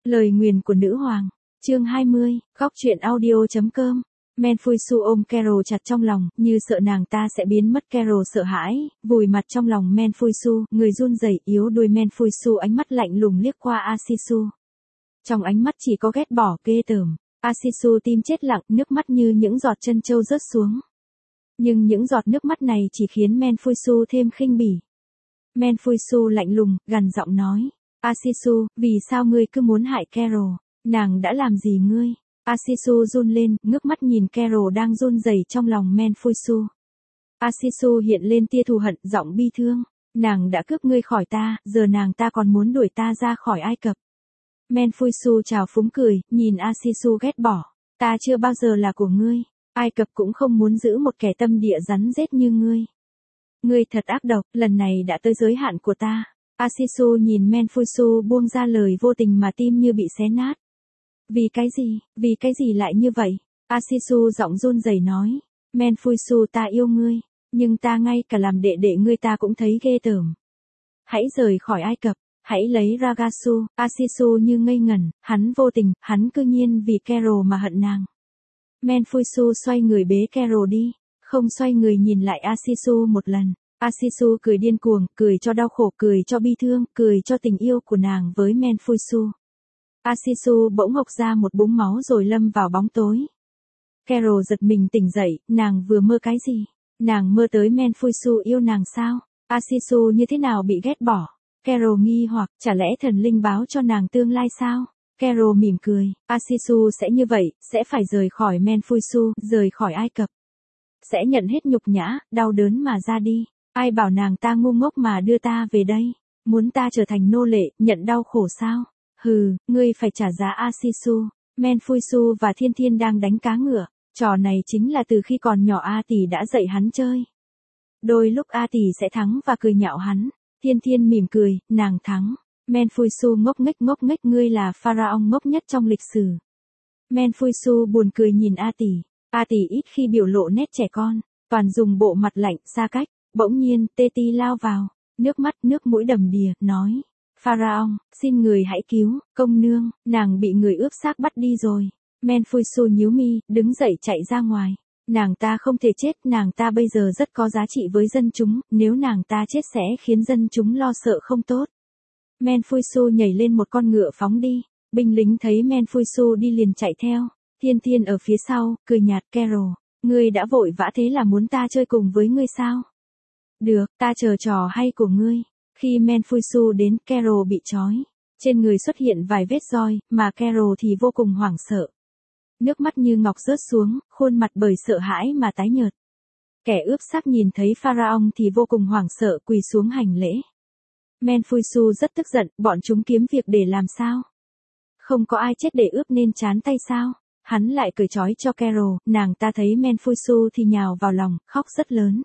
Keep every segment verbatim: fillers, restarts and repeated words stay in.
Lời nguyền của nữ hoàng. Chương hai mươi, góc truyện audio chấm com. Menfuisu ôm Carol chặt trong lòng, như sợ nàng ta sẽ biến mất. Carol sợ hãi, vùi mặt trong lòng Menfuisu, người run rẩy yếu đuôi. Menfuisu ánh mắt lạnh lùng liếc qua Asisu. Trong ánh mắt chỉ có ghét bỏ, ghê tởm. Asisu tim chết lặng, nước mắt như những giọt trân châu rớt xuống. Nhưng những giọt nước mắt này chỉ khiến Menfuisu thêm khinh bỉ. Menfuisu lạnh lùng, gằn giọng nói. Asisu, vì sao ngươi cứ muốn hại Carol? Nàng đã làm gì ngươi? Asisu run lên, ngước mắt nhìn Carol đang run rẩy trong lòng Menfuisu. Asisu hiện lên tia thù hận, giọng bi thương. Nàng đã cướp ngươi khỏi ta, giờ nàng ta còn muốn đuổi ta ra khỏi Ai Cập. Menfuisu trào phúng cười, nhìn Asisu ghét bỏ. Ta chưa bao giờ là của ngươi. Ai Cập cũng không muốn giữ một kẻ tâm địa rắn rết như ngươi. Ngươi thật ác độc, lần này đã tới giới hạn của ta. Asisu nhìn Menfuisu buông ra lời vô tình mà tim như bị xé nát. Vì cái gì, vì cái gì lại như vậy? Asisu giọng run rẩy nói. Menfuisu, ta yêu ngươi, nhưng ta ngay cả làm đệ đệ ngươi ta cũng thấy ghê tởm. Hãy rời khỏi Ai Cập, hãy lấy Ragasu. Asisu như ngây ngẩn, hắn vô tình, hắn cư nhiên vì Carol mà hận nàng. Menfuisu xoay người bế Carol đi, không xoay người nhìn lại Asisu một lần. Asisu cười điên cuồng, cười cho đau khổ, cười cho bi thương, cười cho tình yêu của nàng với Menfuisu. Asisu bỗng ngộc ra một búng máu rồi lâm vào bóng tối. Carol giật mình tỉnh dậy, nàng vừa mơ cái gì? Nàng mơ tới Menfuisu yêu nàng sao? Asisu như thế nào bị ghét bỏ? Carol nghi hoặc, chả lẽ thần linh báo cho nàng tương lai sao? Carol mỉm cười, Asisu sẽ như vậy, sẽ phải rời khỏi Menfuisu, rời khỏi Ai Cập. Sẽ nhận hết nhục nhã, đau đớn mà ra đi. Ai bảo nàng ta ngu ngốc mà đưa ta về đây? Muốn ta trở thành nô lệ, nhận đau khổ sao? Hừ, ngươi phải trả giá. Asisu, Menfuisu và Thiên Thiên đang đánh cá ngựa. Trò này chính là từ khi còn nhỏ A Tỷ đã dạy hắn chơi. Đôi lúc A Tỷ sẽ thắng và cười nhạo hắn. Thiên Thiên mỉm cười, nàng thắng. Menfuisu ngốc nghếch ngốc nghếch, ngươi là pharaoh ngốc nhất trong lịch sử. Menfuisu buồn cười nhìn A Tỷ. A Tỷ ít khi biểu lộ nét trẻ con, toàn dùng bộ mặt lạnh, xa cách. Bỗng nhiên, Tê Ti lao vào, nước mắt nước mũi đầm đìa, nói. Pharaoh, xin người hãy cứu, công nương, nàng bị người ướp xác bắt đi rồi. Menfuisu nhíu mi, đứng dậy chạy ra ngoài. Nàng ta không thể chết, nàng ta bây giờ rất có giá trị với dân chúng, nếu nàng ta chết sẽ khiến dân chúng lo sợ không tốt. Menfuisu nhảy lên một con ngựa phóng đi, binh lính thấy Menfuisu đi liền chạy theo. Thiên Thiên ở phía sau, cười nhạt. Carol, ngươi đã vội vã thế là muốn ta chơi cùng với ngươi sao? Được, ta chờ trò hay của ngươi. Khi Menfuisu đến, Carol bị trói. Trên người xuất hiện vài vết roi, mà Carol thì vô cùng hoảng sợ. Nước mắt như ngọc rớt xuống, khuôn mặt bởi sợ hãi mà tái nhợt. Kẻ ướp xác nhìn thấy Pharaoh thì vô cùng hoảng sợ, quỳ xuống hành lễ. Menfuisu rất tức giận, bọn chúng kiếm việc để làm sao? Không có ai chết để ướp nên chán tay sao? Hắn lại cởi trói cho Carol, nàng ta thấy Menfuisu thì nhào vào lòng, khóc rất lớn.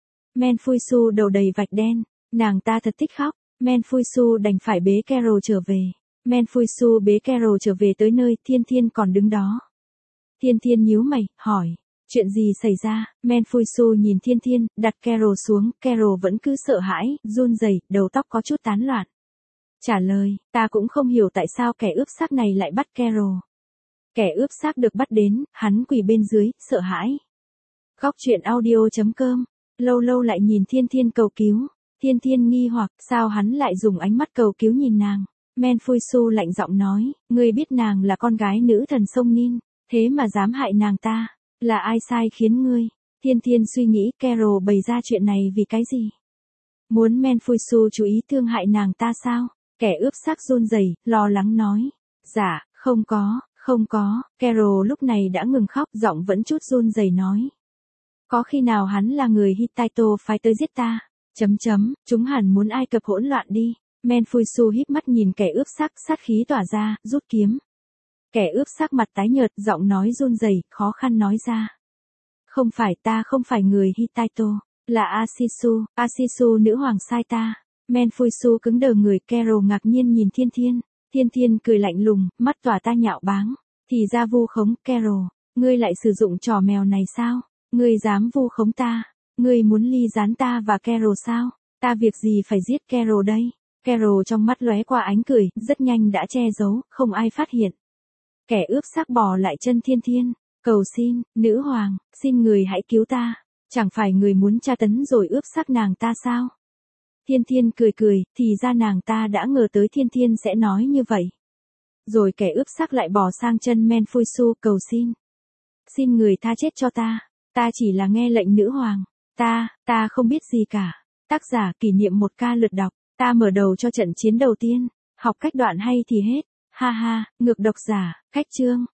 Menfuisu đầu đầy vạch đen, nàng ta thật thích khóc. Menfuisu đành phải bế Carol trở về. Menfuisu bế Carol trở về tới nơi, Thiên Thiên còn đứng đó. Thiên Thiên nhíu mày, hỏi, chuyện gì xảy ra? Menfuisu nhìn Thiên Thiên, đặt Carol xuống, Carol vẫn cứ sợ hãi, run rẩy, đầu tóc có chút tán loạn. Trả lời, ta cũng không hiểu tại sao kẻ ướp xác này lại bắt Carol. Kẻ ướp xác được bắt đến, hắn quỳ bên dưới, sợ hãi. Góc truyện audio chấm com. Lâu lâu lại nhìn Thiên Thiên cầu cứu. Thiên Thiên nghi hoặc, sao hắn lại dùng ánh mắt cầu cứu nhìn nàng. Menfuisu lạnh giọng nói, ngươi biết nàng là con gái nữ thần sông Nin, thế mà dám hại nàng ta. Là ai sai khiến ngươi? Thiên Thiên suy nghĩ, Carol bày ra chuyện này vì cái gì? Muốn Menfuisu chú ý thương hại nàng ta sao? Kẻ ướp xác run rẩy, lo lắng nói. Dạ, không có, không có. Carol lúc này đã ngừng khóc, giọng vẫn chút run rẩy nói. Có khi nào hắn là người Hittite phái tới giết ta? Chấm chấm, chúng hẳn muốn Ai Cập hỗn loạn đi. Menfuisu híp mắt nhìn kẻ ướp xác, sát khí tỏa ra, rút kiếm. Kẻ ướp xác mặt tái nhợt, giọng nói run rẩy, khó khăn nói ra. Không phải, ta không phải người Hittite, là Asisu, Asisu nữ hoàng sai ta. Menfuisu cứng đờ người. Carol ngạc nhiên nhìn Thiên Thiên. Thiên Thiên cười lạnh lùng, mắt tỏa ta nhạo báng. Thì ra vu khống. Carol, ngươi lại sử dụng trò mèo này sao? Ngươi dám vu khống ta? Ngươi muốn ly gián ta và Carol sao? Ta việc gì phải giết Carol đây? Carol trong mắt lóe qua ánh cười, rất nhanh đã che giấu, không ai phát hiện. Kẻ ướp xác bò lại chân Thiên Thiên, cầu xin, nữ hoàng, xin người hãy cứu ta, chẳng phải người muốn tra tấn rồi ướp xác nàng ta sao? Thiên Thiên cười cười, thì ra nàng ta đã ngờ tới Thiên Thiên sẽ nói như vậy. Rồi kẻ ướp xác lại bò sang chân Menfuisu cầu xin. Xin người tha chết cho ta, ta chỉ là nghe lệnh nữ hoàng, ta, ta không biết gì cả. Tác giả kỷ niệm một ca lượt đọc, ta mở đầu cho trận chiến đầu tiên, học cách đoạn hay thì hết, ha ha, ngược độc giả, cách chương.